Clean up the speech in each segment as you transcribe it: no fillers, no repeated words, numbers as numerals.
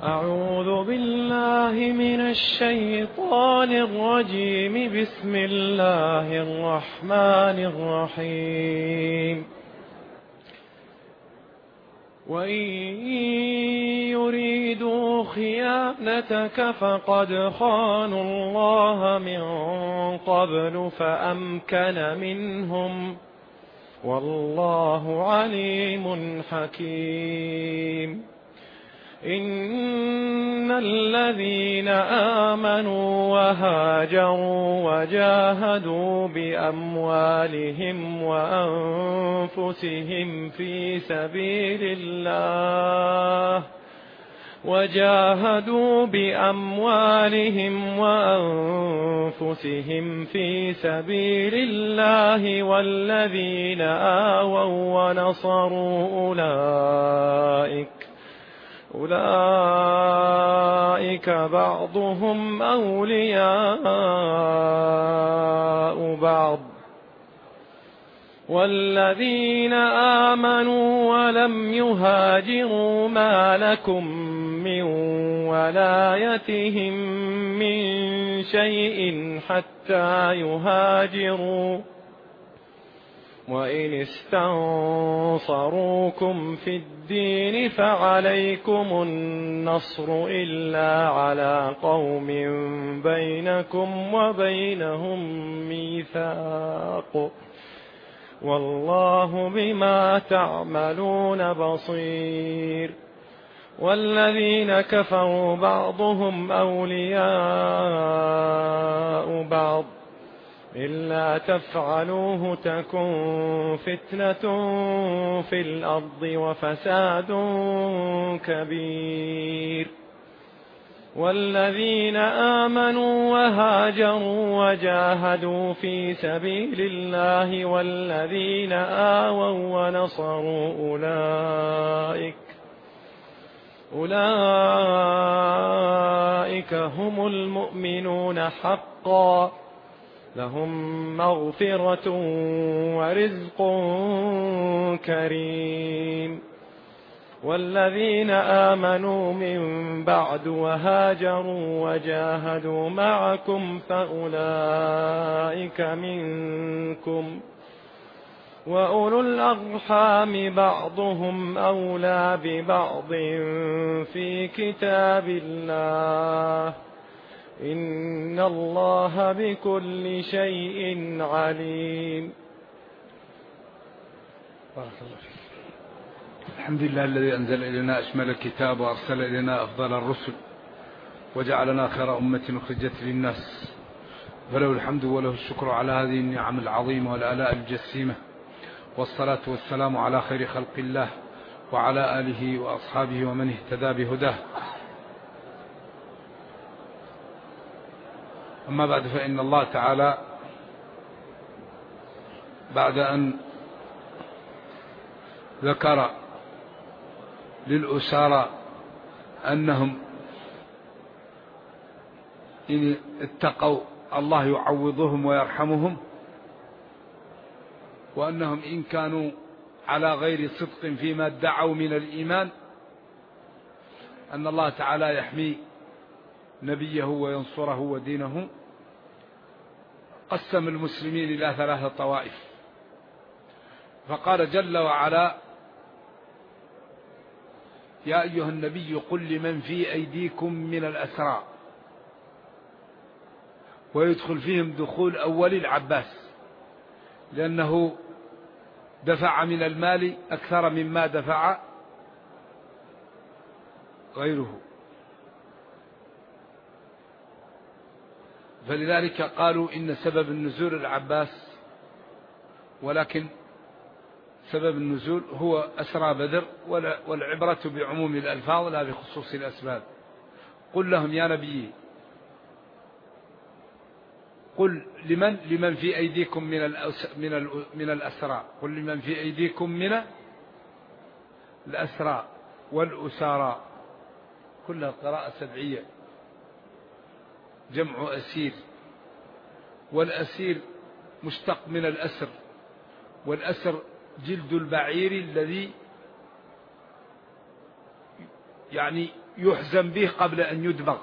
أعوذ بالله من الشيطان الرجيم. بسم الله الرحمن الرحيم. وإن يريدوا خيانتك فقد خانوا الله من قبل فأمكن منهم، والله عليم حكيم. إن الذين آمنوا وهاجروا وجاهدوا بأموالهم وأنفسهم في سبيل الله والذين آووا ونصروا أولئك بعضهم أولياء بعض. والذين آمنوا ولم يهاجروا ما لكم من ولايتهم من شيء حتى يهاجروا، وإن استنصروكم في الدين فعليكم النصر إلا على قوم بينكم وبينهم ميثاق، والله بما تعملون بصير. والذين كفروا بعضهم أولياء بعض إلا تفعلوه تكن فتنة في الأرض وفساد كبير. والذين آمنوا وهاجروا وجاهدوا في سبيل الله والذين آووا ونصروا أولئك هم المؤمنون حقا، لهم مغفرة ورزق كريم. والذين آمنوا من بعد وهاجروا وجاهدوا معكم فأولئك منكم، وأولو الأرحام بعضهم أولى ببعض في كتاب الله، إن الله بكل شيء عليم. بارك الله فيك. الحمد لله الذي أنزل إلينا أشمل الكتاب وأرسل إلينا أفضل الرسل وجعلنا خير أمة أخرجت للناس، فله الحمد وله الشكر على هذه النعم العظيمة والآلاء الجسيمة، والصلاة والسلام على خير خلق الله وعلى آله وأصحابه ومن اهتدى بهداه. أما بعد، فإن الله تعالى بعد أن ذكر للأسارى أنهم إن اتقوا الله يعوضهم ويرحمهم، وأنهم إن كانوا على غير صدق فيما ادعوا من الإيمان أن الله تعالى يحمي نبيه وينصره ودينه، قسم المسلمين إلى 3 طوائف. فقال جل وعلا: يا أيها النبي قل لمن في أيديكم من الأسرى، ويدخل فيهم دخول أول العباس، لأنه دفع من المال أكثر مما دفع غيره، فلذلك قالوا إن سبب النزول العباس، ولكن سبب النزول هو أسرى بدر، والعبرة بعموم الألفاظ لا بخصوص الأسباب. قل لهم يا نبي، قل لمن في أيديكم من الأسرى، قل لمن في أيديكم من الأسرى والأسارى، كلها قراءة سبعية، جمع أسير، والأسير مشتق من الأسر، والأسر جلد البعير الذي يعني يحزم به قبل أن يدبغ،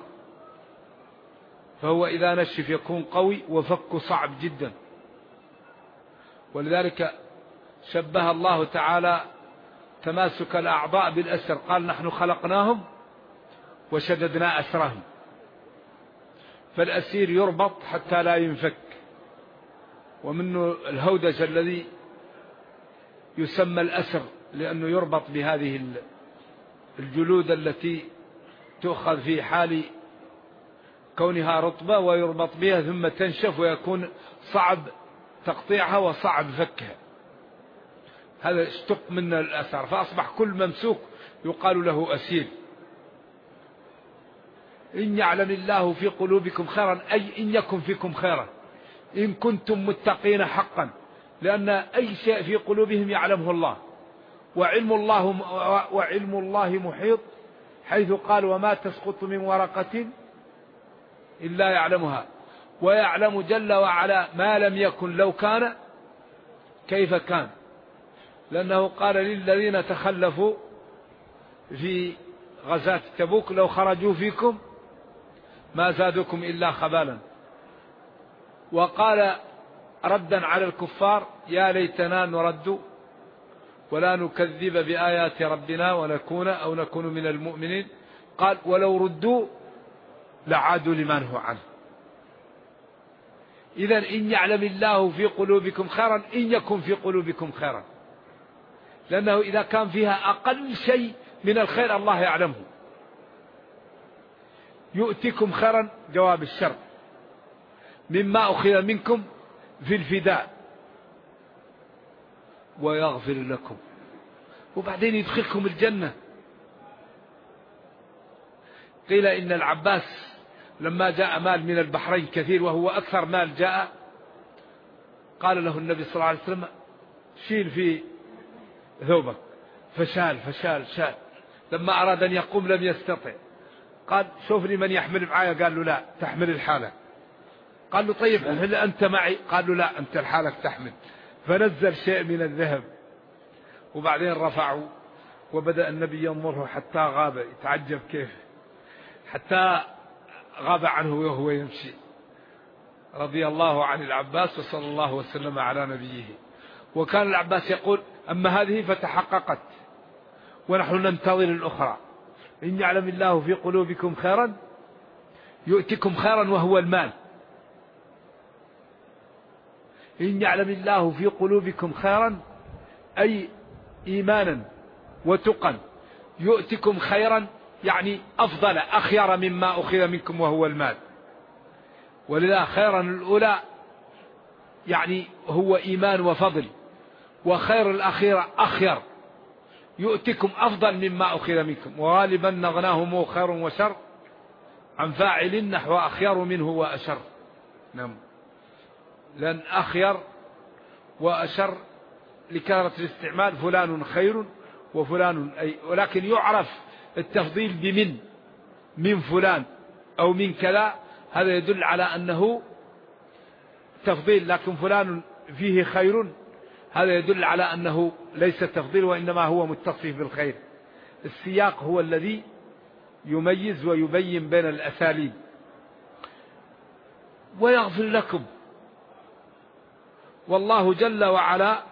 فهو إذا نشف يكون قوي وفكه صعب جدا. ولذلك شبه الله تعالى تماسك الأعضاء بالأسر، قال نحن خلقناهم وشددنا أسرهم. فالأسير يربط حتى لا ينفك، ومنه الهودج الذي يسمى الأسر لأنه يربط بهذه الجلود التي تؤخذ في حال كونها رطبة ويربط بها ثم تنشف ويكون صعب تقطيعها وصعب فكها. هذا اشتق من الأسر، فأصبح كل ممسوك يقال له أسير. إن يعلم الله في قلوبكم خيرا، أي إن يكن فيكم خيرا، إن كنتم متقين حقا، لأن أي شيء في قلوبهم يعلمه الله، وعلم الله محيط، حيث قال وما تسقط من ورقة إلا يعلمها، ويعلم جل وعلا ما لم يكن لو كان كيف كان، لأنه قال للذين تخلفوا في غزاة تبوك لو خرجوا فيكم ما زادوكم إلا خبالا. وقال ردا على الكفار يا ليتنا نرد ولا نكذب بآيات ربنا ونكون من المؤمنين، قال ولو ردوا لعادوا لما نهوا عنه. إذن إن يعلم الله في قلوبكم خيرا، إن يكن في قلوبكم خيرا، لأنه إذا كان فيها أقل شيء من الخير الله يعلمه. يؤتكم خيرا جواب الشر مما أخذ منكم في الفداء ويغفر لكم، وبعدين يدخلكم الجنة. قيل إن العباس لما جاء مال من البحرين كثير وهو أكثر مال جاء، قال له النبي صلى الله عليه وسلم شيل في ثوبك، فشال. لما أراد أن يقوم لم يستطع، قال شوف لي من يحمل معايا، قال له لا تحمل الحالة. قال له طيب هل أنت معي؟ قال له لا أنت الحالك تحمل. فنزل شيء من الذهب وبعدين رفعه، وبدأ النبي ينظره حتى غاب، يتعجب كيف حتى غاب عنه وهو يمشي. رضي الله عن العباس وصلى الله وسلم على نبيه. وكان العباس يقول أما هذه فتحققت ونحن ننتظر الأخرى. إن يعلم الله في قلوبكم خيرا يؤتكم خيرا وهو المال. إن يعلم الله في قلوبكم خيرا أي إيمانا وتقا، يؤتكم خيرا يعني أفضل أخير مما أخذ منكم وهو المال. ولذا خيرا الأولى يعني هو إيمان وفضل، وخير الأخيرة أخير، يؤتكم أفضل مما أخذ منكم. وغالبا نغناهم خير وشر عن فاعل نحو أخير منه وأشر. نعم، لأن أخير وأشر لكثرة الاستعمال، فلان خير وفلان أي، ولكن يعرف التفضيل من فلان أو من كذا، هذا يدل على أنه تفضيل. لكن فلان فيه خير هذا يدل على أنه ليس تفضيل وإنما هو متصف بالخير. السياق هو الذي يميز ويبين بين الأساليب. ويغفر لكم، والله جل وعلا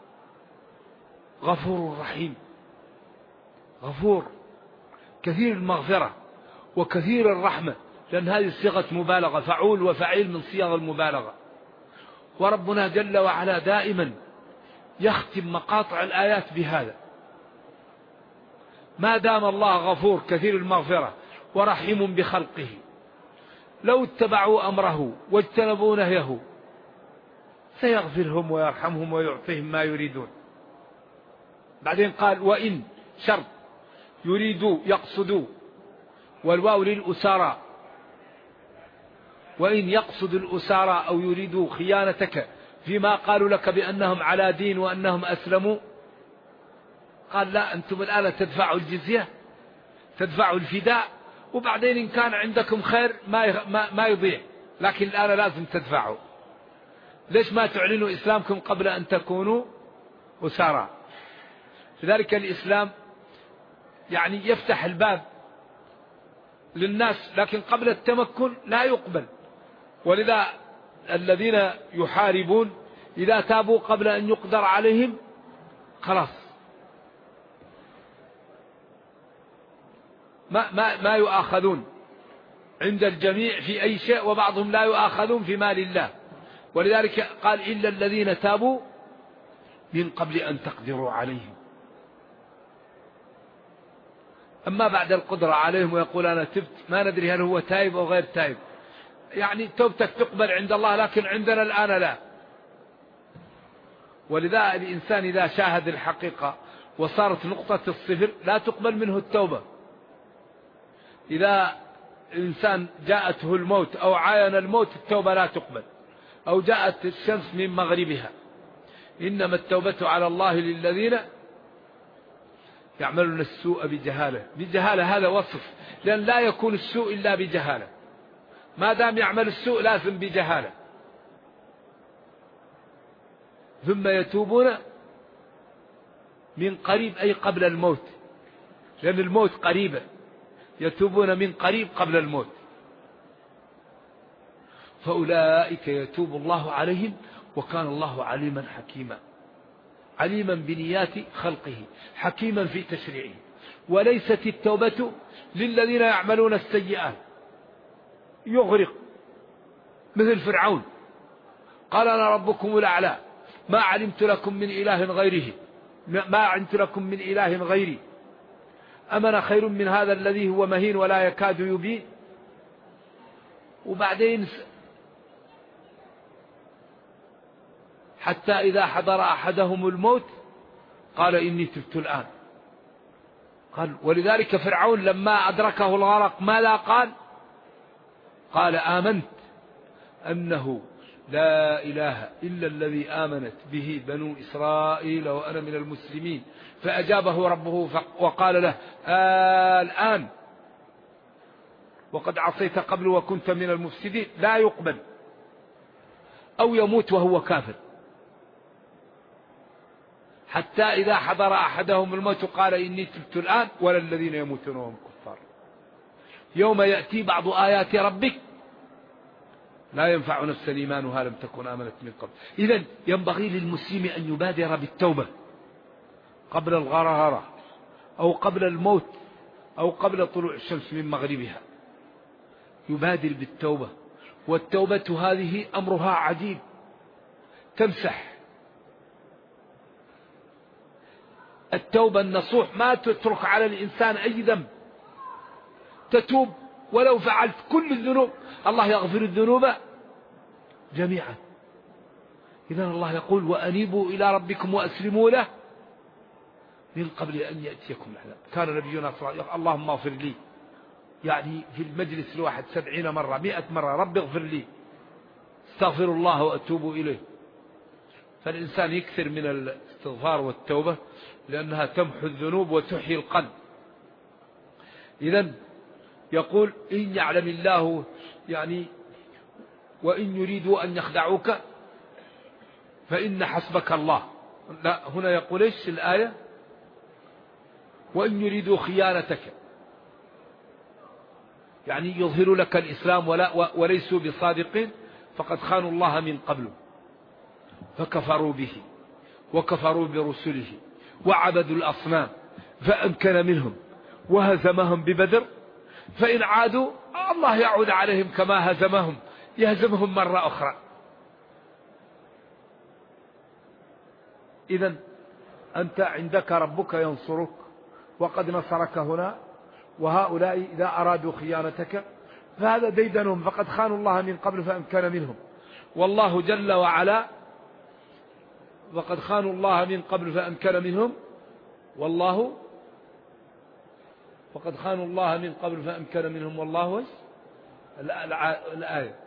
غفور رحيم، غفور كثير المغفرة وكثير الرحمة، لأن هذه صيغة مبالغة، فعول وفعيل من صيغ المبالغة. وربنا جل وعلا دائما يختم مقاطع الآيات بهذا، ما دام الله غفور كثير المغفرة ورحيم بخلقه، لو اتبعوا أمره واجتنبوا نهيه سيغفرهم ويرحمهم ويعطيهم ما يريدون. بعدين قال وإن شرط يريدوا يقصدوا، والواو للأسارى، وإن يقصد الأسارى أو يريدوا خيانتك فيما قالوا لك بأنهم على دين وأنهم أسلموا، قال لا أنتم الآن تدفعوا الجزية، تدفعوا الفداء، وبعدين إن كان عندكم خير ما يضيع، لكن الآن لازم تدفعوا. ليش ما تعلنوا إسلامكم قبل أن تكونوا أسارى؟ لذلك الإسلام يعني يفتح الباب للناس، لكن قبل التمكن لا يقبل. ولذا الذين يحاربون إذا تابوا قبل أن يقدر عليهم خلاص ما يؤاخذون عند الجميع في أي شيء، وبعضهم لا يؤاخذون في مال الله. ولذلك قال إلا الذين تابوا من قبل أن تقدروا عليهم. أما بعد القدرة عليهم ويقول أنا تبت، ما ندري هل هو تائب أو غير تائب. يعني توبتك تقبل عند الله، لكن عندنا الآن لا. ولذا الإنسان إذا شاهد الحقيقة وصارت نقطة الصفر لا تقبل منه التوبة. إذا الإنسان جاءته الموت أو عاين الموت التوبة لا تقبل، أو جاءت الشمس من مغربها. إنما التوبة على الله للذين يعملون السوء بجهالة. بجهالة هذا وصف، لأن لا يكون السوء إلا بجهالة. ما دام يعمل السوء لازم بجهالة. ثم يتوبون من قريب أي قبل الموت، لأن الموت قريبة. يتوبون من قريب قبل الموت. فأولئك يتوب الله عليهم وكان الله عليما حكيما. عليما بنيات خلقه، حكيما في تشريعه. وليست التوبة للذين يعملون السيئات يغرق مثل فرعون، قال أنا ربكم الأعلى ما علمت لكم من إله غيره، ما علمت لكم من إله غيري أمن خير من هذا الذي هو مهين ولا يكاد يبين. وبعدين حتى إذا حضر أحدهم الموت قال إني تبت الآن. قال ولذلك فرعون لما أدركه الغرق ماذا قال؟ قال آمنت أنه لا إله إلا الذي آمنت به بنو إسرائيل وأنا من المسلمين. فأجابه ربه وقال له الآن وقد عصيت قبل وكنت من المفسدين. لا يقبل. أو يموت وهو كافر. حتى إذا حضر أحدهم الموت قال إني تبت الآن ولا الذين يموتون وهم كفار. يوم يأتي بعض آيات ربك لا ينفع نفسا إيمانها لم تكن آمنت من قبل. إذن ينبغي للمسلم أن يبادر بالتوبة قبل الغرغرة أو قبل الموت أو قبل طلوع الشمس من مغربها. يبادر بالتوبة. والتوبة هذه أمرها عجيب، تمسح. التوبة النصوح ما تترك على الإنسان أي ذنب. تتوب ولو فعلت كل الذنوب الله يغفر الذنوب جميعا. إذن الله يقول وأنيبوا إلى ربكم وأسلموا له من قبل أن يأتيكم العذاب. كان نبينا صلى الله عليه وسلم اللهم اغفر لي، يعني في المجلس الواحد 70 مرة 100 مرة رب اغفر لي، استغفر الله وأتوب إليه. فالإنسان يكثر من الاستغفار والتوبة لأنها تمحو الذنوب وتحيي القلب. إذن يقول إن يعلم الله، يعني وإن يريدوا أن يخدعوك فإن حسبك الله. لا هنا يقول إيش الآية؟ وإن يريدوا خيانتك، يعني يظهر لك الإسلام وليسوا بصادقين فقد خانوا الله من قبل فكفروا به وكفروا برسله وعبدوا الأصنام فأمكن منهم وهزمهم ببدر. فإن عادوا الله يعود عليهم كما هزمهم، يهزمهم مرة أخرى. إذن أنت عندك ربك ينصرك وقد نصرك هنا. وهؤلاء إذا أرادوا خيانتك فهذا ديدنهم فقد خانوا الله من قبل فأمكن منهم. والله جل وعلا وقد خانوا الله من قبل فأمكن منهم. والله فقد خانوا الله من قبل فأمكن منهم. والله الآية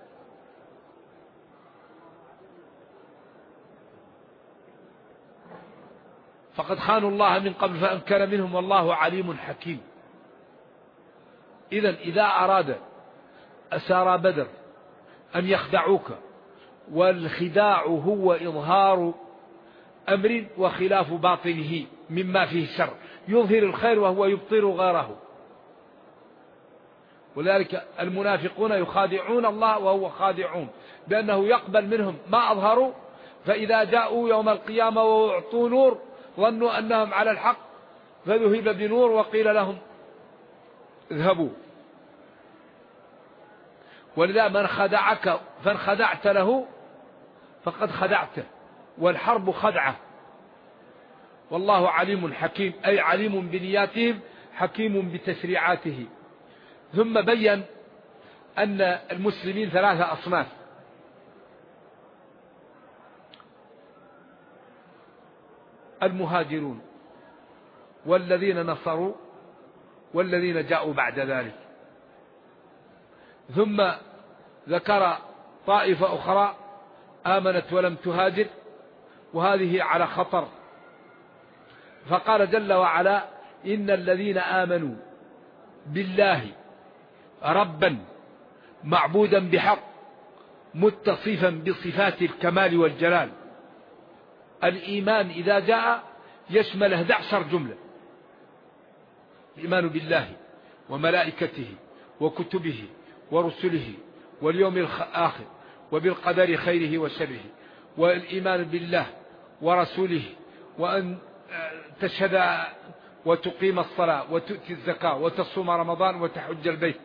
فقد خانوا الله من قبل فأمكن منهم والله عليم حكيم. إذن إذا أراد أسارى بدر أن يخدعوك، والخداع هو إظهار أمر وخلاف باطنه مما فيه شر، يظهر الخير وهو يبطل غيره. ولذلك المنافقون يخادعون الله وهو خادعون، لأنه يقبل منهم ما أظهروا، فإذا جاءوا يوم القيامة وأعطوا نور ظنوا أنهم على الحق فذهب بنور وقيل لهم اذهبوا. ولذا من خدعك فانخدعت له فقد خدعته، والحرب خدعة، والله عليم حكيم، أي عليم بنياتهم حكيم بتشريعاته. ثم بين أن المسلمين 3 أصناف: المهاجرون، والذين نصروا، والذين جاءوا بعد ذلك. ثم ذكر طائفة أخرى آمنت ولم تهاجر، وهذه على خطر، فقال جل وعلا: إن الذين آمنوا بالله ربا معبودا بحق متصفا بصفات الكمال والجلال. الإيمان إذا جاء يشمل 11 جملة: الإيمان بالله وملائكته وكتبه ورسله واليوم الآخر وبالقدر خيره وشره، والإيمان بالله ورسوله، وأن تشهد وتقيم الصلاة وتؤتي الزكاة وتصوم رمضان وتحج البيت.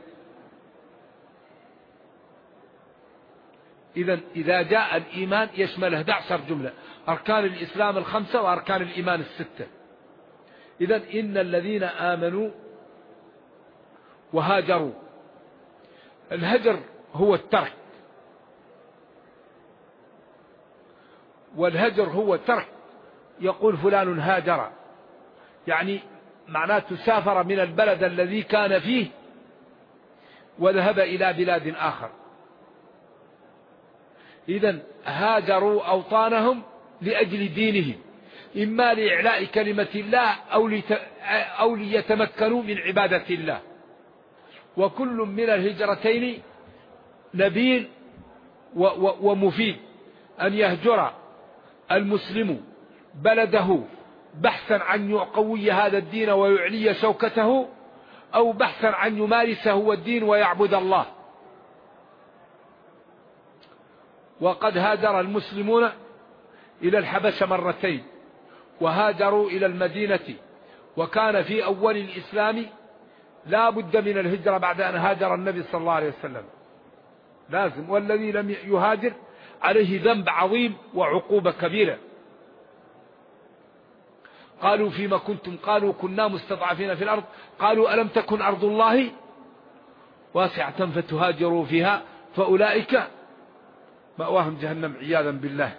إذا جاء الإيمان يشمل 11 جملة: أركان الإسلام 5 وأركان الإيمان 6. إن الذين آمنوا وهاجروا. الهجر هو الترك، والهجر هو ترك. يقول فلان هاجر، يعني معناته سافر من البلد الذي كان فيه وذهب إلى بلاد آخر. هاجروا أوطانهم لأجل دينهم، إما لإعلاء كلمة الله أو ليتمكنوا من عبادة الله. وكل من الهجرتين نبيل ومفيد. أن يهجر المسلم بلده بحثا عن يقوي هذا الدين ويعلي شوكته، أو بحثا عن يمارس هو الدين ويعبد الله. وقد هاجر المسلمون إلى الحبشة 2 مرات، وهاجروا إلى المدينة، وكان في أول الإسلام لا بد من الهجرة بعد أن هاجر النبي صلى الله عليه وسلم، لازم. والذي لم يهاجر عليه ذنب عظيم وعقوبة كبيرة. قالوا فيما كنتم؟ قالوا كنا مستضعفين في الأرض. قالوا ألم تكن أرض الله واسعة فتهاجروا فيها فأولئك مأواهم جهنم عياذا بالله.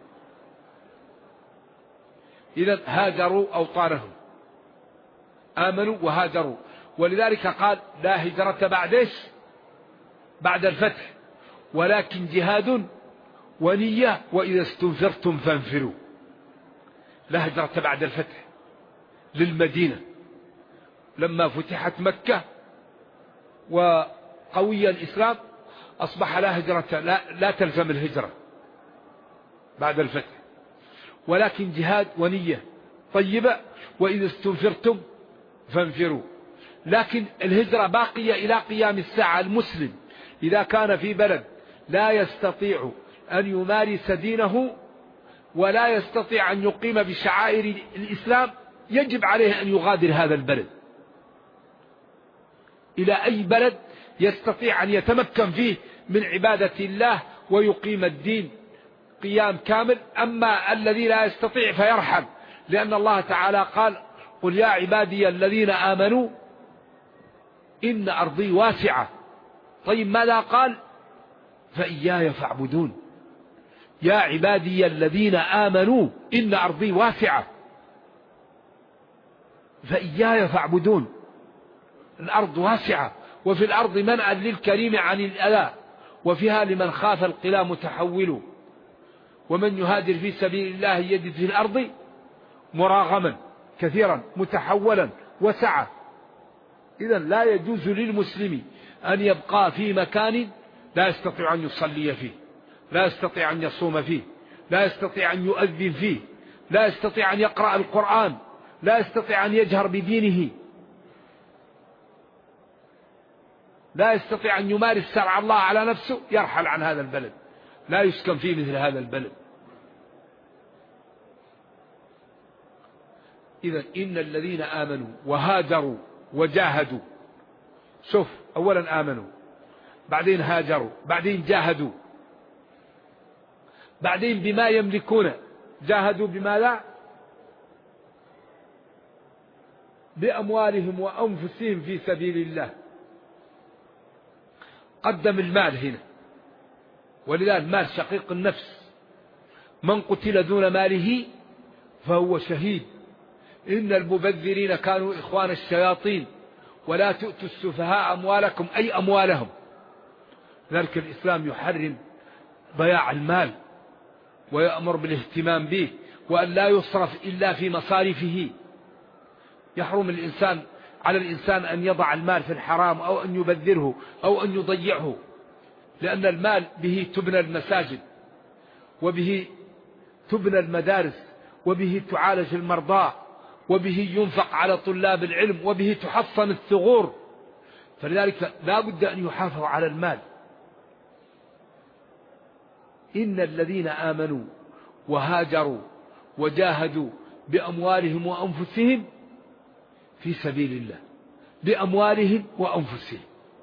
هاجروا أوطانهم، آمنوا وهاجروا. ولذلك قال: لا هجرة بعد الفتح، ولكن جهاد ونية وإذا استنفرتم فانفروا. لا هجرة بعد الفتح للمدينة، لما فتحت مكة وقوي الإسلام أصبح لا هجرة، لا تلزم الهجرة بعد الفتح، ولكن جهاد ونية طيبة وإذا استنفرتم فانفروا. لكن الهجرة باقية إلى قيام الساعة. المسلم إذا كان في بلد لا يستطيع أن يمارس دينه ولا يستطيع أن يقيم بشعائر الإسلام يجب عليه أن يغادر هذا البلد إلى أي بلد يستطيع أن يتمكن فيه من عبادة الله ويقيم الدين قيام كامل. أما الذي لا يستطيع فيرحل، لأن الله تعالى قال: قل يا عبادي الذين آمنوا إن أرضي واسعة. طيب ماذا قال؟ فإياي فاعبدون. يا عبادي الذين آمنوا إن أرضي واسعة فإياي فاعبدون. الأرض واسعة، وفي الأرض منعا للكريم عن الأذى، وفيها لمن خاف القلا متحول. ومن يهاجر في سبيل الله يجد في الأرض مراغما كثيرا متحولا وسعة. لا يجوز للمسلم أن يبقى في مكان لا يستطيع أن يصلي فيه، لا يستطيع أن يصوم فيه، لا يستطيع أن يؤذن فيه، لا يستطيع أن يقرأ القرآن، لا يستطيع أن يجهر بدينه. لا يستطيع أن يمارس شرع الله على نفسه يرحل عن هذا البلد، لا يسكن فيه مثل هذا البلد. إذن إن الذين آمنوا وهاجروا وجاهدوا، شوف أولا آمنوا، بعدين هاجروا، بعدين جاهدوا، بعدين بما يملكون جاهدوا بما لا، بأموالهم وأنفسهم في سبيل الله. قدم المال هنا، ولذلك المال شقيق النفس، من قتل دون ماله فهو شهيد. إن المبذرين كانوا إخوان الشياطين ولا تؤتوا السفهاء أموالكم أي أموالهم. ذلك الإسلام يحرم ضياع المال ويأمر بالاهتمام به، وأن لا يصرف إلا في مصارفه. يحرم على الإنسان أن يضع المال في الحرام أو أن يبذره أو أن يضيعه، لأن المال به تبنى المساجد، وبه تبنى المدارس، وبه تعالج المرضى، وبه ينفق على طلاب العلم، وبه تحصن الثغور. فلذلك لا بد أن يحافظ على المال. إن الذين آمنوا وهاجروا وجاهدوا بأموالهم وأنفسهم في سبيل الله، بأموالهم وأنفسهم،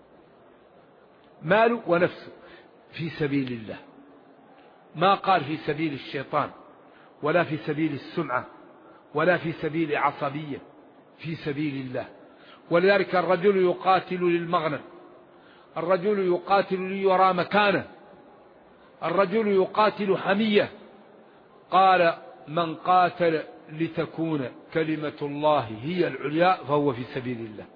ماله ونفسه في سبيل الله. ما قال في سبيل الشيطان ولا في سبيل السمعة ولا في سبيل عصبية، في سبيل الله. ولذلك الرجل يقاتل للمغنم، الرجل يقاتل ليرى مكانه، الرجل يقاتل حمية. قال من قاتل لتكون كلمة الله هي العليا فهو في سبيل الله،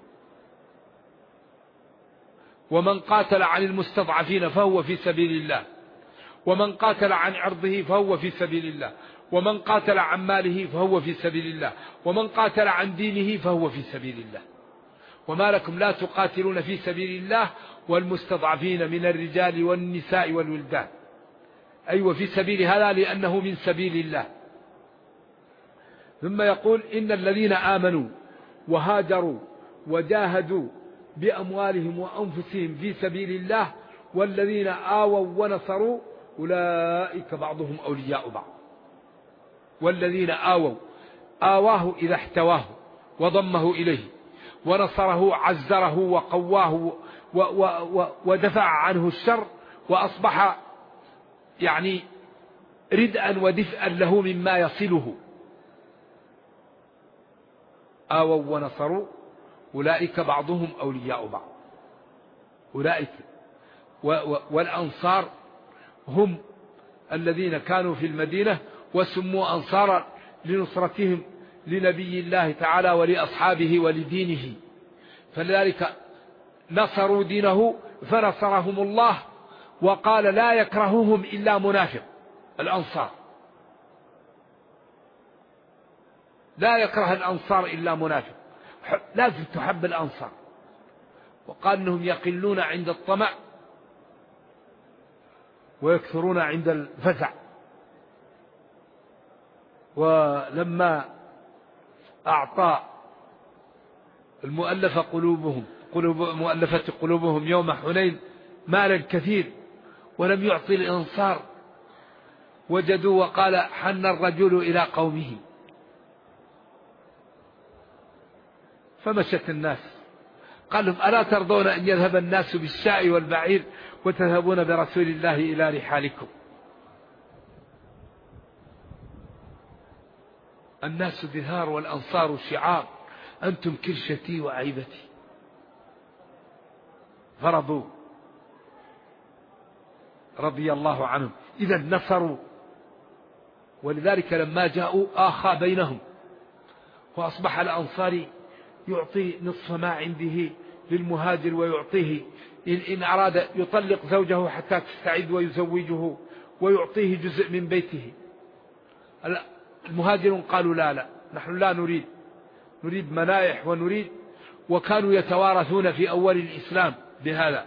ومن قاتل عن المستضعفين فهو في سبيل الله، ومن قاتل عن عرضه فهو في سبيل الله، ومن قاتل عن ماله فهو في سبيل الله، ومن قاتل عن دينه فهو في سبيل الله. وما لكم لا تقاتلون في سبيل الله والمستضعفين من الرجال والنساء والولدان. أيوة في سبيل هذا لأنه من سبيل الله. ثم يقول إن الذين آمنوا وهاجروا وجاهدوا بأموالهم وأنفسهم في سبيل الله والذين آووا ونصروا أولئك بعضهم أولياء بعض. والذين آواه إذا احتواه وضمه إليه، ونصره عزره وقواه ودفع عنه الشر، وأصبح يعني ردءا ودفئا له مما يصله. آووا ونصروا أولئك بعضهم أولياء بعض. أولئك والأنصار هم الذين كانوا في المدينة وسموا أنصارا لنصرتهم لنبي الله تعالى ولأصحابه ولدينه. فلذلك نصروا دينه فنصرهم الله، وقال لا يكرههم إلا منافق. الأنصار لا يكره الأنصار إلا منافق، لازم تحب الأنصار. وقال إنهم يقلون عند الطمع ويكثرون عند الفزع. ولما أعطى مؤلفة قلوبهم يوم حنين مالا كثير ولم يعطي الأنصار، وجدوا وقال حن الرجل إلى قومه، فمشت الناس. قال لهم ألا ترضون أن يذهب الناس بالشاء والبعير وتذهبون برسول الله إلى رحالكم؟ الناس دثار والأنصار شعار، أنتم كرشتي وعيبتي. فرضوا رضي الله عنهم. إذا نصروا. ولذلك لما جاءوا آخى بينهم، وأصبح الأنصاري يعطي نصف ما عنده للمهاجر ويعطيه إن أراد يطلق زوجه حتى تستعد ويزوجه، ويعطيه جزء من بيته. المهاجرون قالوا لا نحن لا نريد منائح ونريد. وكانوا يتوارثون في أول الإسلام بهذا.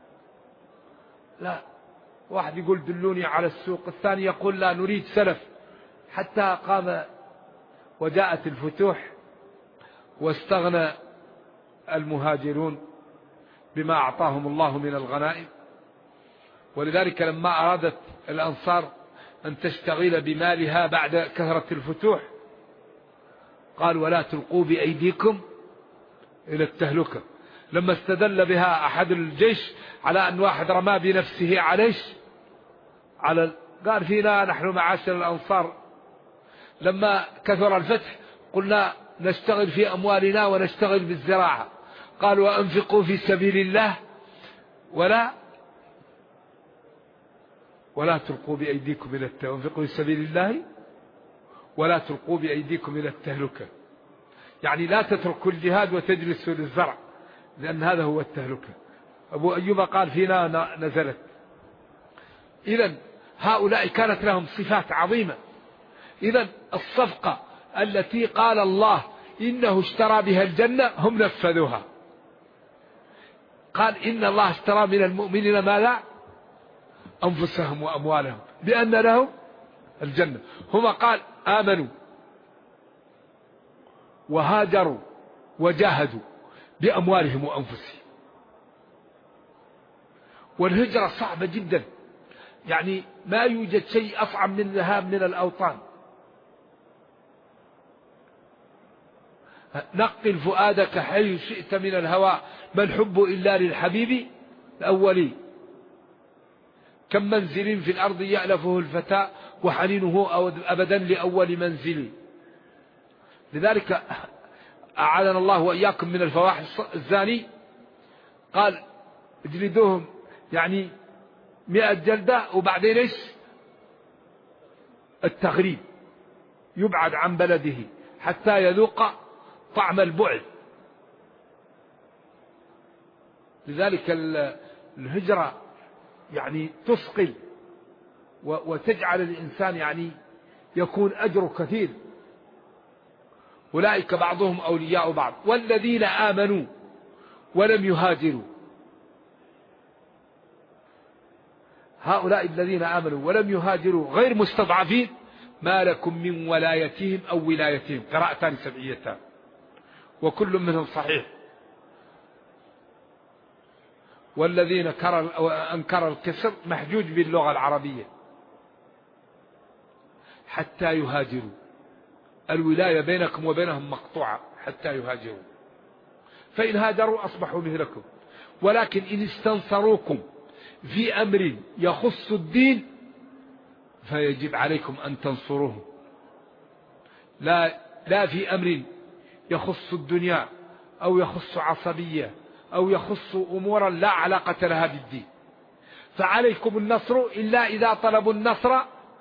لا، واحد يقول دلوني على السوق، الثاني يقول لا نريد سلف، حتى قام وجاءت الفتوح واستغنى المهاجرون بما أعطاهم الله من الغنائم. ولذلك لما أرادت الأنصار أن تشتغل بمالها بعد كثرة الفتوح قال ولا تلقوا بأيديكم إلى التهلكة. لما استدل بها أحد الجيش على أن واحد رمى بنفسه قال فينا نحن معاشر الأنصار لما كثر الفتح قلنا نشتغل في أموالنا ونشتغل بالزراعة، قال وأنفقوا في سبيل الله ولا تلقوا بأيديكم إلى التهلكة، وأنفقوا في سبيل الله ولا تلقوا بأيديكم إلى التهلكة، يعني لا تتركوا الجهاد وتجلسوا للزرع، لأن هذا هو التهلكة. أبو أيوب قال فينا نزلت. إذن هؤلاء كانت لهم صفات عظيمة. إذن الصفقة التي قال الله إنه اشترى بها الجنة هم نفذوها. قال إن الله اشترى من المؤمنين ماذا؟ أنفسهم وأموالهم بأن لهم الجنة. هم قال آمنوا وهاجروا وجاهدوا بأموالهم وأنفسهم. والهجرة صعبة جدا، يعني ما يوجد شيء أصعب من الذهاب من الأوطان. نقل فؤادك حيث شئت من الهوى، ما الحب إلا للحبيب الأولي، كم منزل في الأرض يألفه الفتى وحنينه أبدا لأول منزل. لذلك أعاذنا الله وإياكم من الفواحش الزاني، قال اجلدوهم يعني 100 جلدة، وبعدين ايش؟ التغريب، يبعد عن بلده حتى يذوق طعم البعد. لذلك الهجرة يعني تثقل وتجعل الإنسان يعني يكون أجره كثير. أولئك بعضهم أولياء بعض والذين آمنوا ولم يهاجروا. هؤلاء الذين آمنوا ولم يهاجروا غير مستضعفين ما لكم من ولايتهم أو ولايتهم، قراءتان سبعيتان وكل منهم صحيح. والذين أنكر الكسر محجوج باللغة العربية حتى يهاجروا، الولاية بينكم وبينهم مقطوعة حتى يهاجروا، فإن هاجروا أصبحوا مثلكم. ولكن إن استنصروكم في أمر يخص الدين فيجب عليكم أن تنصروه، لا في أمر يخص الدنيا أو يخص عصبية أو يخص أمورا لا علاقة لها بالدين. فعليكم النصر إلا إذا طلبوا النصر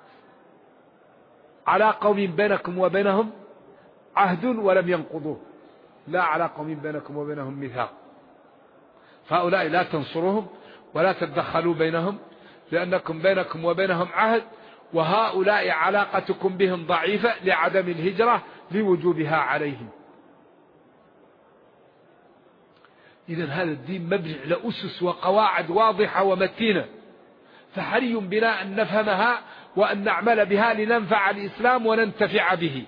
على قوم بينكم وبينهم عهد ولم ينقضوه، لا على قوم بينكم وبينهم ميثاق. فهؤلاء لا تنصروهم ولا تتدخلوا بينهم لأنكم بينكم وبينهم عهد، وهؤلاء علاقتكم بهم ضعيفة لعدم الهجرة لوجوبها عليهم. إذن هذا الدين مبني على أسس وقواعد واضحة ومتينة، فحري بنا أن نفهمها وأن نعمل بها لننفع الإسلام وننتفع به.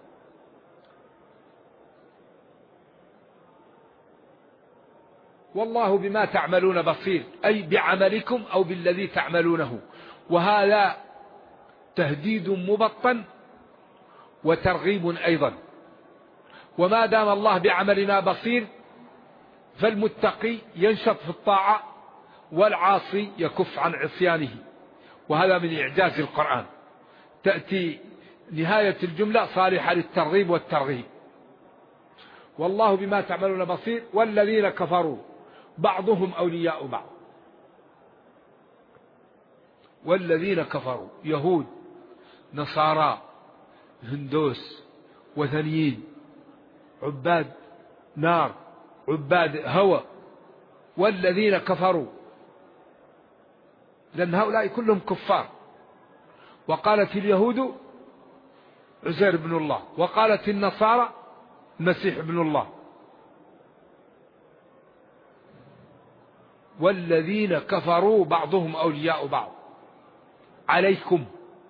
والله بما تعملون بصير، أي بعملكم أو بالذي تعملونه. وهذا تهديد مبطن وترغيب أيضا. وما دام الله بعملنا بصير فالمتقي ينشط في الطاعة والعاصي يكف عن عصيانه. وهذا من إعجاز القرآن، تأتي نهاية الجملة صالحة للترغيب والترغيب. والله بما تعملون بصير والذين كفروا بعضهم أولياء بعض. والذين كفروا يهود نصارى هندوس وثنيين عباد نار عباد هوى. والذين كفروا، لأن هؤلاء كلهم كفار. وقالت اليهود عزير بن الله، وقالت النصارى المسيح ابن الله. والذين كفروا بعضهم أولياء بعض عليكم.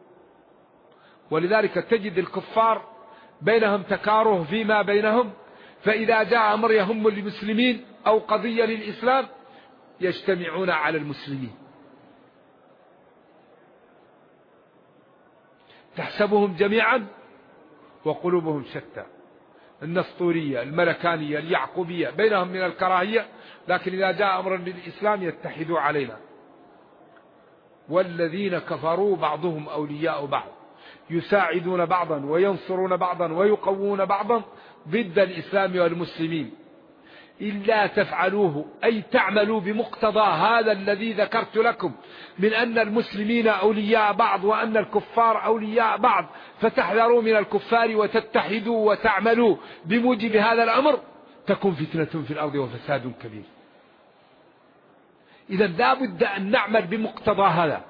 ولذلك تجد الكفار بينهم تكاره فيما بينهم، فإذا جاء أمر يهم المسلمين أو قضية للإسلام يجتمعون على المسلمين. تحسبهم جميعا وقلوبهم شتى. النسطورية، الملكانية، اليعقوبية بينهم من الكراهية، لكن إذا جاء أمر للإسلام يتحدوا علينا. والذين كفروا بعضهم أولياء بعض يساعدون بعضا وينصرون بعضا ويقوون بعضا ضد الإسلام والمسلمين إلا تفعلوه، أي تعملوا بمقتضى هذا الذي ذكرت لكم من أن المسلمين أولياء بعض وأن الكفار أولياء بعض، فتحذروا من الكفار وتتحدوا وتعملوا بموجب هذا الأمر، تكون فتنة في الأرض وفساد كبير. إذا لا بد أن نعمل بمقتضى هذا.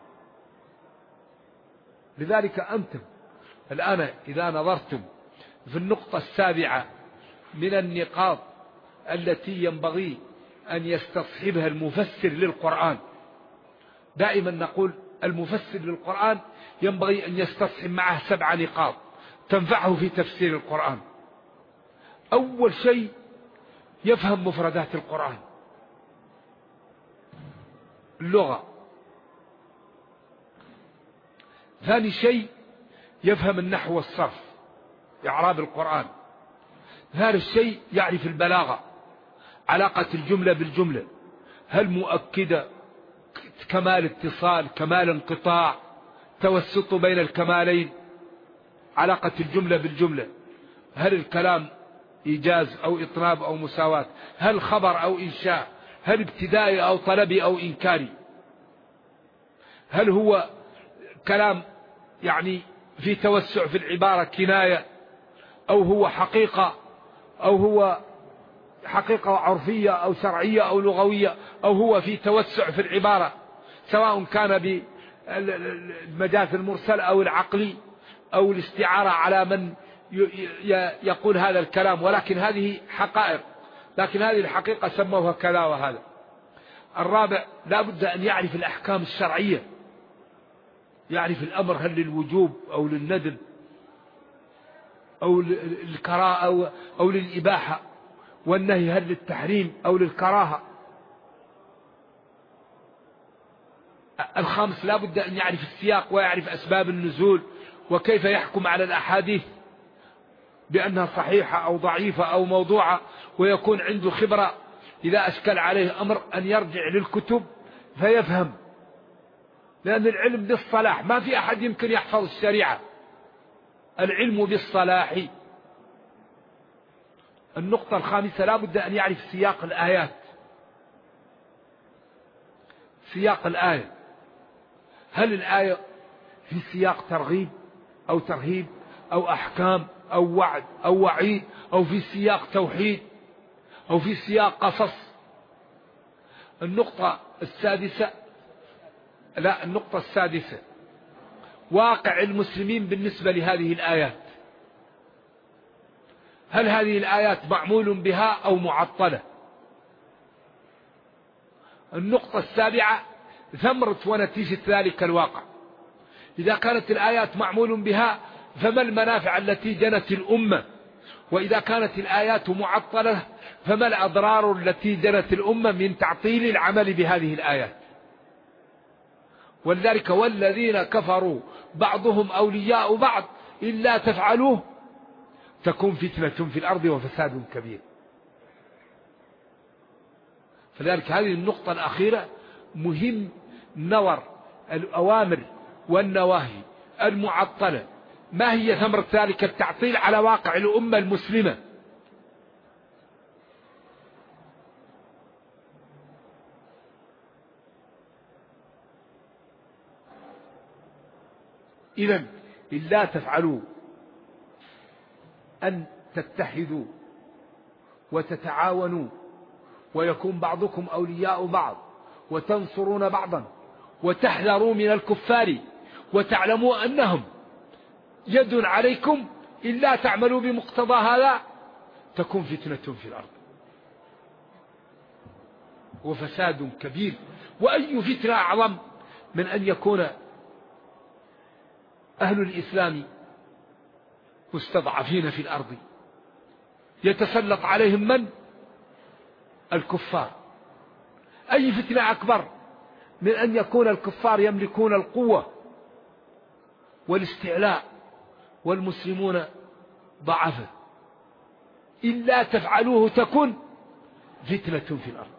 لذلك أنتم الآن إذا نظرتم في النقطة السابعة من النقاط التي ينبغي أن يستصحبها المفسر للقرآن، دائما نقول المفسر للقرآن ينبغي أن يستصحب معه 7 نقاط تنفعه في تفسير القرآن. أول شيء يفهم مفردات القرآن، اللغة. ثاني شيء يفهم النحو والصرف، إعراب القرآن. ثالث شيء يعرف البلاغة، علاقة الجملة بالجملة، هل مؤكدة، كمال اتصال، كمال انقطاع، توسط بين الكمالين، علاقة الجملة بالجملة، هل الكلام إيجاز أو إطناب أو مساواة، هل خبر أو إنشاء، هل ابتدائي أو طلبي أو إنكاري، هل هو كلام يعني في توسع في العبارة كناية، أو هو حقيقة، أو هو حقيقة عرفية أو شرعية أو لغوية، أو هو في توسع في العبارة سواء كان بالمجاز المرسل أو العقلي أو الاستعارة على من يقول هذا الكلام، ولكن هذه حقائق، لكن هذه الحقيقة سموها كذا وهذا. الرابع لا بد أن يعرف الأحكام الشرعية، يعرف الأمر هل للوجوب أو للندب أو للكراهة أو للإباحة، والنهي هل للتحريم أو للكراهة. الخامس لا بد أن يعرف السياق ويعرف أسباب النزول، وكيف يحكم على الأحاديث بأنها صحيحة أو ضعيفة أو موضوعة، ويكون عنده خبرة إذا أشكل عليه أمر أن يرجع للكتب فيفهم، لأن العلم بالصلاح، ما في أحد يمكن يحفظ الشريعة، العلم بالصلاح. النقطة الخامسة لا بد أن يعرف سياق الآيات، سياق الآية، هل الآية في سياق ترغيب أو ترهيب أو أحكام أو وعد أو وعيد، أو في سياق توحيد أو في سياق قصص. النقطة السادسة واقع المسلمين بالنسبة لهذه الآيات، هل هذه الآيات معمول بها أو معطلة. النقطة السابعة ثمرة ونتيجة ذلك الواقع، إذا كانت الآيات معمول بها فما المنافع التي جنت الأمة، وإذا كانت الآيات معطلة فما الأضرار التي جنت الأمة من تعطيل العمل بهذه الآيات. ولذلك والذين كفروا بعضهم أولياء بعض إلا تفعلوه تكون فتنة في الأرض وفساد كبير. فلذلك هذه النقطة الأخيرة مهم نظر الأوامر والنواهي المعطلة، ما هي ثمرة ذلك التعطيل على واقع الأمة المسلمة. إذن إلا تفعلوا أن تتحدوا وتتعاونوا ويكون بعضكم أولياء بعض وتنصرون بعضا وتحذروا من الكفار وتعلموا أنهم يد عليكم، إلا تعملوا بمقتضى هذا تكون فتنة في الأرض وفساد كبير. وأي فتنة أعظم من أن يكون أهل الإسلام مستضعفين في الأرض يتسلط عليهم من؟ الكفار. أي فتنة أكبر من أن يكون الكفار يملكون القوة والاستعلاء والمسلمون ضعفاء؟ إلا تفعلوه تكن فتنة في الأرض.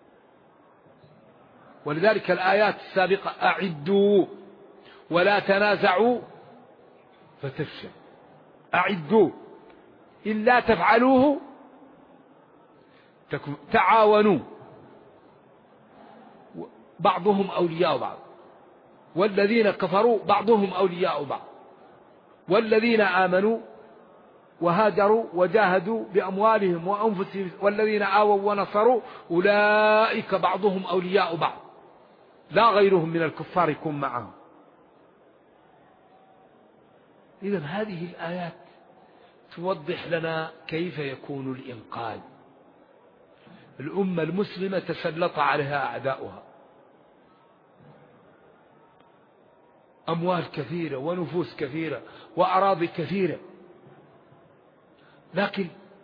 ولذلك الآيات السابقة: أعدوا ولا تنازعوا فتفشل. أعدوا إلا تفعلوه تعاونوا بعضهم أولياء بعض، والذين كفروا بعضهم أولياء بعض، والذين آمنوا وهاجروا وجاهدوا بأموالهم وأنفسهم والذين آووا ونصروا أولئك بعضهم أولياء بعض، لا غيرهم من الكفار يكون معهم. إذن هذه الآيات توضح لنا كيف يكون الإنقاذ. الأمة المسلمة تسلط عليها أعداؤها، أموال كثيرة ونفوس كثيرة وأراضي كثيرة، لكن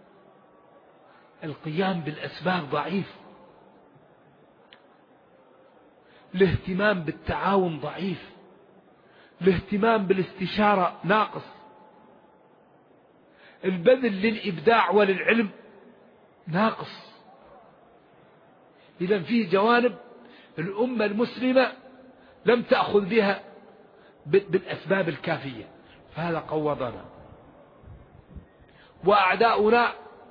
القيام بالأسباب ضعيف، الاهتمام بالتعاون ضعيف، الاهتمام بالاستشارة ناقص، البذل للإبداع وللعلم ناقص. إذن فيه جوانب الأمة المسلمة لم تأخذ بها بالأسباب الكافية، فهذا قوضنا. وأعداؤنا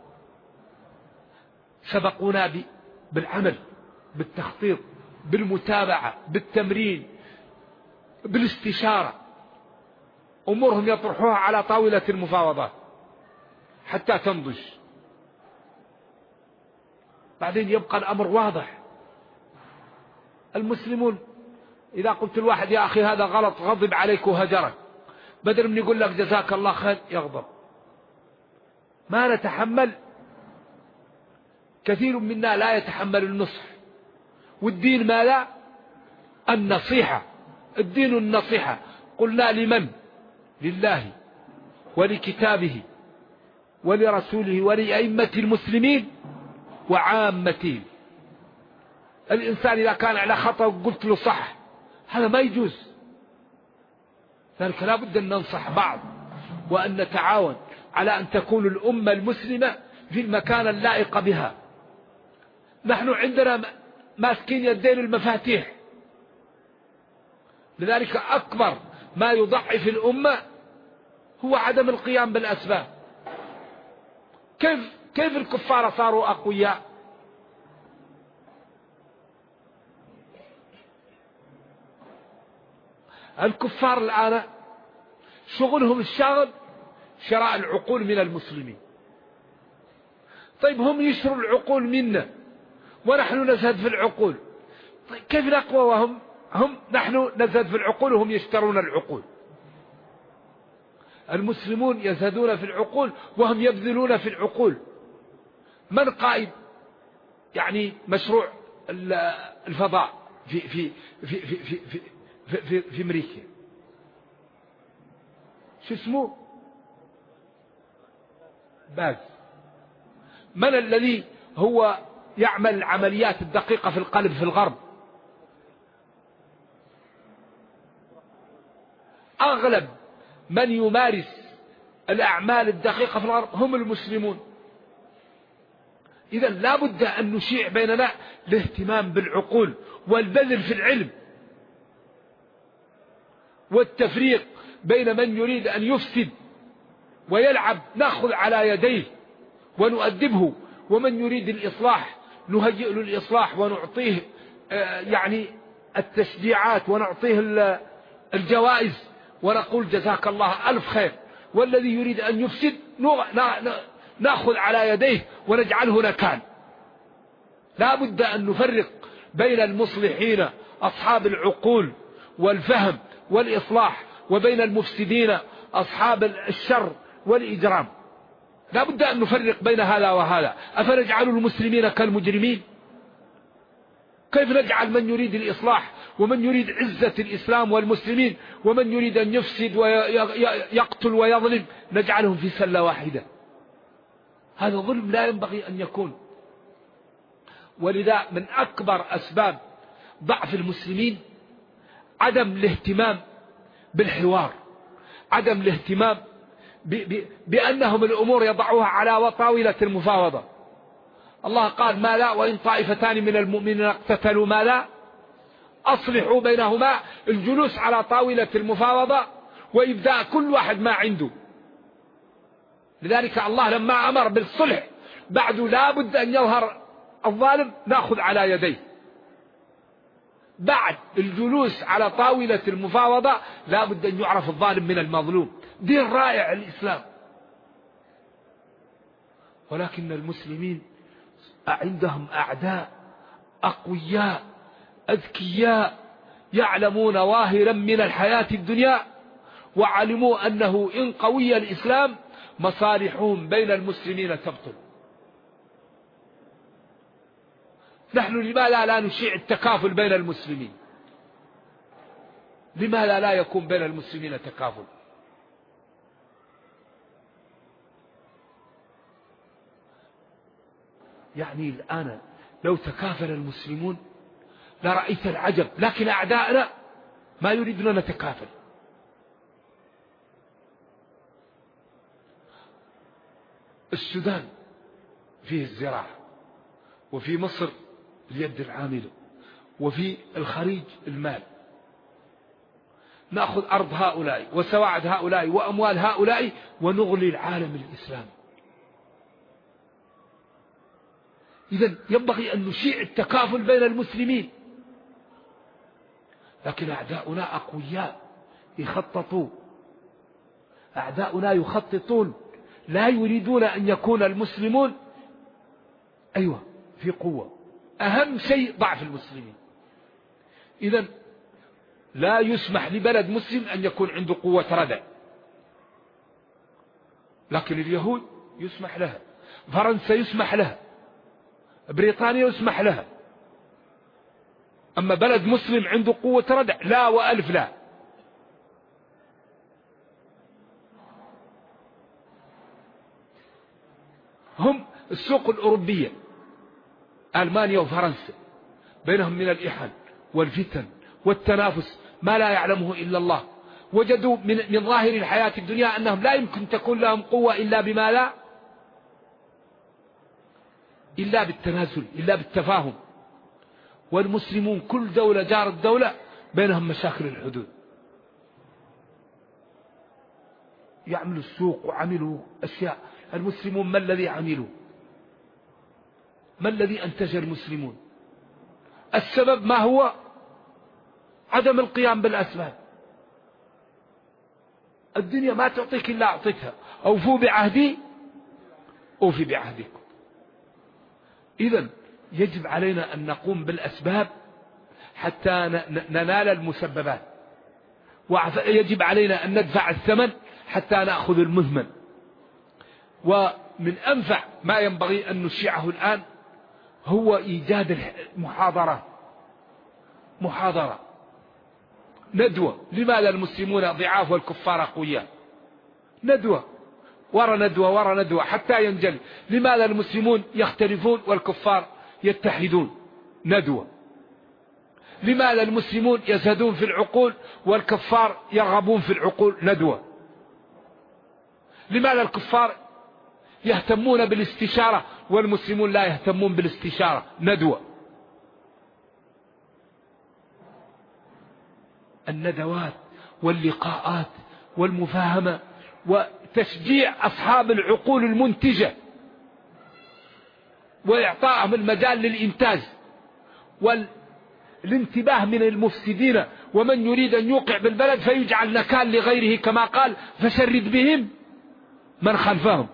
سبقونا بالعمل، بالتخطيط، بالمتابعة، بالتمرين، بالاستشارة. أمورهم يطرحوها على طاولة المفاوضات حتى تنضج. بعدين يبقى الأمر واضح. المسلمون إذا قلت الواحد: يا أخي هذا غلط، غضب عليك وهجرك، بدل من يقول لك جزاك الله خير يغضب. ما نتحمل، كثير منا لا يتحمل النصح. والدين ماذا؟ النصيحة. الدين النصيحة. قلنا لمن؟ لله ولكتابه ولرسوله ولأئمة المسلمين وعامتهم. الإنسان إذا كان على خطأ وقلت له صح، هذا ما يجوز. ذلك لا بد أن ننصح بعض وأن نتعاون على أن تكون الأمة المسلمة في المكان اللائق بها. نحن عندنا ماسكين يدين المفاتيح، لذلك أكبر ما يضعف الأمة هو عدم القيام بالأسباب. كيف الكفار صاروا أقوياء؟ الكفار الآن شغلهم الشاغل شراء العقول من المسلمين. طيب هم يشروا العقول منا ونحن نزهد في العقول. طيب كيف نقوى وهم نحن نزهد في العقول وهم يشترون العقول؟ المسلمون يزهدون في العقول وهم يبذلون في العقول. من قائد يعني مشروع الفضاء في في في في في في, في, في, في أمريكا؟ شو اسمه؟ باز. من الذي هو يعمل العمليات الدقيقة في القلب في الغرب؟ أغلب من يمارس الأعمال الدقيقة في الغرب هم المسلمون. إذن لا بد أن نشيع بيننا الاهتمام بالعقول والبذل في العلم، والتفريق بين من يريد أن يفسد ويلعب نأخذ على يديه ونؤدبه، ومن يريد الإصلاح نهيئ له الإصلاح ونعطيه يعني التشجيعات ونعطيه الجوائز ونقول جزاك الله ألف خير. والذي يريد أن يفسد نأخذ على يديه ونجعله نكال. لا بد أن نفرق بين المصلحين أصحاب العقول والفهم والإصلاح وبين المفسدين أصحاب الشر والإجرام. لا بد أن نفرق بين هذا وهذا. أفنجعل المسلمين كالمجرمين؟ كيف نجعل من يريد الإصلاح ومن يريد عزة الإسلام والمسلمين ومن يريد أن يفسد ويقتل ويظلم نجعلهم في سلة واحدة؟ هذا ظلم لا ينبغي أن يكون. ولذا من أكبر أسباب ضعف المسلمين عدم الاهتمام بالحوار، عدم الاهتمام بأنهم الأمور يضعوها على طاولة المفاوضة. الله قال: ما لا وإن طائفتان من المؤمنين اقتتلوا ما لا أصلحوا بينهما. الجلوس على طاولة المفاوضة وإبداء كل واحد ما عنده. لذلك الله لما أمر بالصلح بعد لا بد أن يظهر الظالم نأخذ على يديه. بعد الجلوس على طاولة المفاوضة لا بد أن يعرف الظالم من المظلوم. دين رائع الإسلام. ولكن المسلمين عندهم أعداء أقوياء أذكياء يعلمون ظاهرا من الحياة الدنيا، وعلموا أنه إن قوي الإسلام مصالحهم بين المسلمين تبطل. نحن لماذا لا نشيع التكافل بين المسلمين؟ لماذا لا يكون بين المسلمين تكافل؟ يعني الآن لو تكافل المسلمون لرأيت العجب، لكن أعداءنا ما يريدون نتكافل. السودان فيه الزراعة، وفي مصر اليد العاملة، وفي الخليج المال. نأخذ أرض هؤلاء وسواعد هؤلاء وأموال هؤلاء ونغلي العالم الإسلامي. إذن ينبغي أن نشيع التكافل بين المسلمين، لكن أعداؤنا أقوياء يخططون. أعداؤنا يخططون، لا يريدون أن يكون المسلمون في قوة. أهم شيء ضعف المسلمين. إذن لا يسمح لبلد مسلم أن يكون عنده قوة ردع، لكن اليهود يسمح لها، فرنسا يسمح لها، بريطانيا يسمح لها. أما بلد مسلم عنده قوة ردع لا وألف لا. هم السوق الأوروبية ألمانيا وفرنسا بينهم من الإحن والفتن والتنافس ما لا يعلمه إلا الله. وجدوا من ظاهر الحياة الدنيا أنهم لا يمكن تكون لهم قوة إلا بما لا، إلا بالتنازل، إلا بالتفاهم. والمسلمون كل دولة جارت دولة بينهم مشاكل الحدود. يعملوا السوق وعملوا أشياء. المسلمون ما الذي عملوا؟ ما الذي أنتج المسلمون؟ السبب ما هو؟ عدم القيام بالأسباب. الدنيا ما تعطيك إلا أعطيتها. أوفوا بعهدي أوفي بعهدكم. إذن يجب علينا أن نقوم بالأسباب حتى ننال المسببات، ويجب علينا أن ندفع الثمن حتى نأخذ المثمن. ومن أنفع ما ينبغي أن نشيعه الآن هو إيجاد محاضرة ندوة. لماذا المسلمون ضعاف والكفار قوياء؟ ندوة ورا ندوة ورا ندوة حتى ينجلي. لماذا المسلمون يختلفون والكفار يتحدون؟ ندوة. لماذا المسلمون يزهدون في العقول والكفار يرغبون في العقول؟ ندوة. لماذا الكفار يهتمون بالاستشارة والمسلمون لا يهتمون بالاستشارة؟ ندوة. الندوات واللقاءات والمفاهمة وتشجيع أصحاب العقول المنتجة وإعطائهم المجال للإنتاج والانتباه من المفسدين ومن يريد أن يوقع بالبلد فيجعل نكال لغيره، كما قال: فشرد بهم من خلفهم.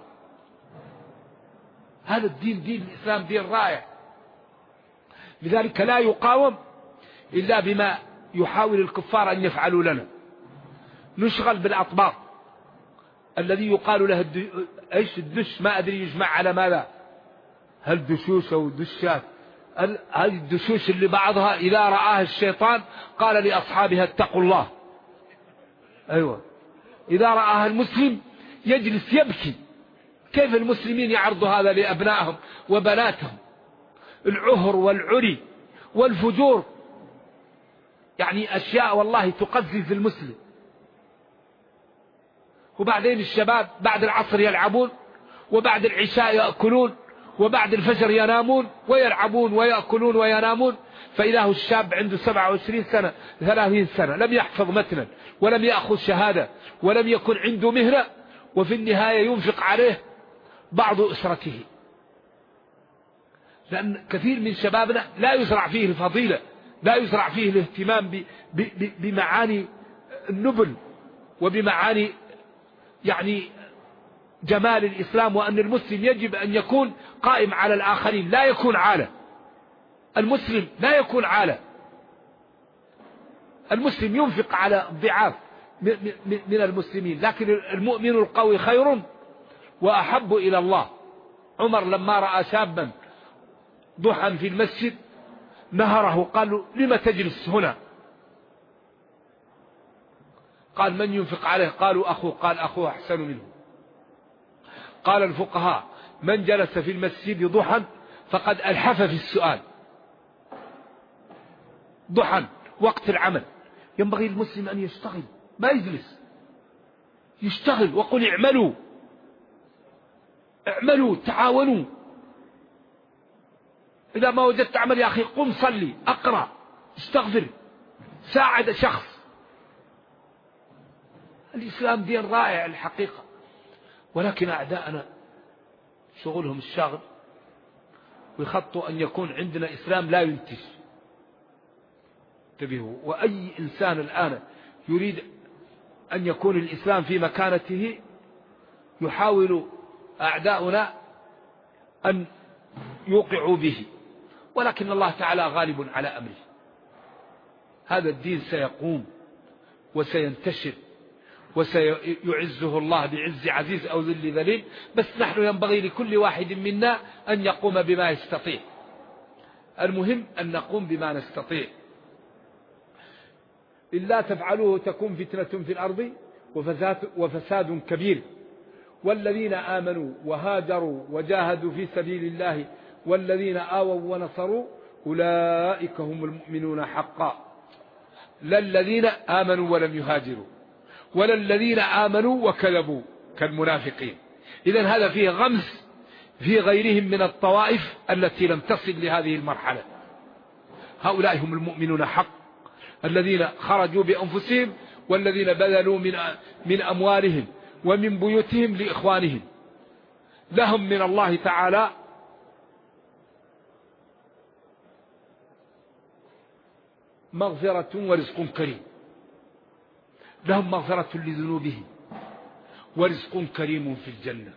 هذا الدين، دين الإسلام، دين رائع. لذلك لا يقاوم إلا بما يحاول الكفار أن يفعلوا لنا. نشغل بالأطباق الذي يقال له ايش الدش، ما أدري يجمع على ماذا، هل دشوش أو دشات. هذه الدشوش اللي بعضها إذا رآها الشيطان قال لأصحابها اتقوا الله. إذا رآها المسلم يجلس يبكي. كيف المسلمين يعرضوا هذا لأبنائهم وبناتهم؟ العهر والعري والفجور، يعني أشياء والله تقزز المسلم. وبعدين الشباب بعد العصر يلعبون، وبعد العشاء يأكلون، وبعد الفجر ينامون ويلعبون ويأكلون وينامون. فإذا هو الشاب عنده 27 سنة 30 سنة لم يحفظ متنا ولم يأخذ شهادة ولم يكن عنده مهنة، وفي النهاية ينفق عليه بعض أسرته. لأن كثير من شبابنا لا يزرع فيه الفضيلة، لا يزرع فيه الاهتمام بمعاني النبل وبمعاني يعني جمال الإسلام، وأن المسلم يجب أن يكون قائم على الآخرين، لا يكون عالة. المسلم لا يكون عالة. المسلم ينفق على الضعاف من المسلمين، لكن المؤمن القوي خير وأحب إلى الله. عمر لما رأى شابا ضحى في المسجد نهره، قال له: لم تجلس هنا؟ قال: من ينفق عليه؟ قالوا: أخوه. قال: أخوه أحسن منه. قال الفقهاء: من جلس في المسجد ضحى فقد ألحف في السؤال. ضحى وقت العمل، ينبغي المسلم أن يشتغل، ما يجلس، يشتغل. وقل اعملوا اعملوا تعاونوا. إذا ما وجدت عمل يا أخي قم صلي، أقرأ، استغفر، ساعد شخص. الإسلام دين رائع الحقيقة، ولكن أعداءنا شغلهم الشاغل ويخطوا أن يكون عندنا إسلام لا ينتج. انتبهوا. وأي إنسان الآن يريد أن يكون الإسلام في مكانته يحاول أعداؤنا أن يوقعوا به، ولكن الله تعالى غالب على أمره. هذا الدين سيقوم وسينتشر وسيعزه الله بعز عزيز أو ذل ذليل، بس نحن ينبغي لكل واحد منا أن يقوم بما يستطيع. المهم أن نقوم بما نستطيع. إلا تفعلوه تكون فتنة في الأرض وفساد كبير. والذين آمنوا وهاجروا وجاهدوا في سبيل الله والذين آووا ونصروا أولئك هم المؤمنون حقا. لا الذين آمنوا ولم يهاجروا، ولا الذين آمنوا وكذبوا كالمنافقين. إذن هذا فيه غمز في غيرهم من الطوائف التي لم تصل لهذه المرحلة. هؤلاء هم المؤمنون حق، الذين خرجوا بأنفسهم والذين بذلوا من أموالهم ومن بيوتهم لإخوانهم. لهم من الله تعالى مغفرة ورزق كريم. لهم مغفرة لذنوبهم ورزق كريم في الجنة.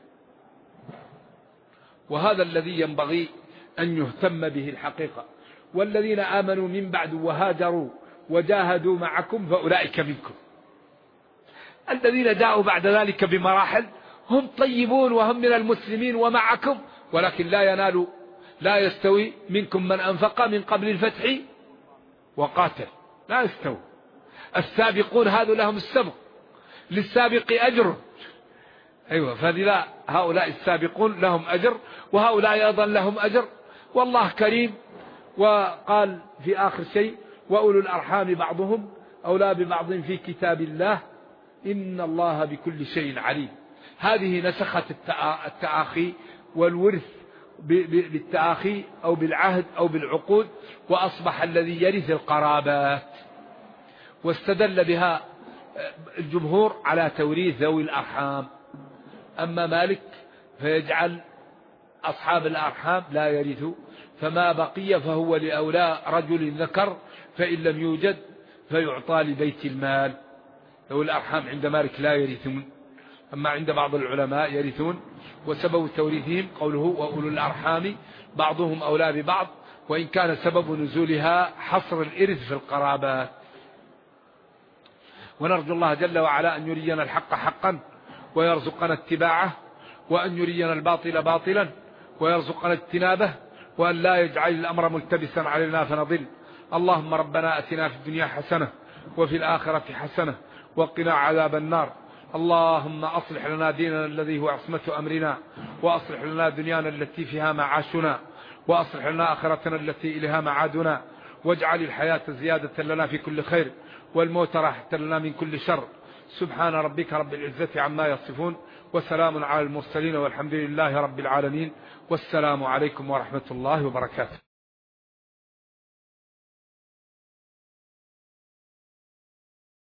وهذا الذي ينبغي أن يهتم به الحقيقة. والذين آمنوا من بعد وهاجروا وجاهدوا معكم فأولئك منكم. الذين جاءوا بعد ذلك بمراحل هم طيبون وهم من المسلمين ومعكم، ولكن لا يستوي منكم من أنفق من قبل الفتح وقاتل، لا يستوي. السابقون هذو لهم السبق، للسابق أجر. أيوة، هؤلاء السابقون لهم أجر، وهؤلاء أيضا لهم أجر، والله كريم. وقال في آخر شيء: وأولو الأرحام بعضهم أولى ببعض في كتاب الله إن الله بكل شيء عليم. هذه نسخت التآخي والورث بالتآخي أو بالعهد أو بالعقود، وأصبح الذي يرث القرابات. واستدل بها الجمهور على توريث ذوي الأرحام. أما مالك فيجعل أصحاب الأرحام لا يرثوا، فما بقي فهو لأولى رجل ذكر، فإن لم يوجد فيعطى لبيت المال. ذوي الأرحام عند مالك لا يرثون، أما عند بعض العلماء يرثون. وسبب توريثهم قوله: وأولو الأرحام بعضهم أولى ببعض، وإن كان سبب نزولها حصر الإرث في القرابات. ونرجو الله جل وعلا أن يرينا الحق حقا ويرزقنا اتباعه، وأن يرينا الباطل باطلا ويرزقنا اجتنابه، وأن لا يجعل الأمر ملتبسا علينا فنضل. اللهم ربنا أتنا في الدنيا حسنة وفي الآخرة حسنة وقنا عذاب النار. اللهم أصلح لنا ديننا الذي هو عصمة أمرنا، وأصلح لنا دنيانا التي فيها معاشنا، وأصلح لنا آخرتنا التي إليها معادنا، واجعل الحياة زيادة لنا في كل خير والموت راحة لنا من كل شر. سبحان ربك رب العزة عما يصفون، وسلام على المرسلين، والحمد لله رب العالمين، والسلام عليكم ورحمة الله وبركاته.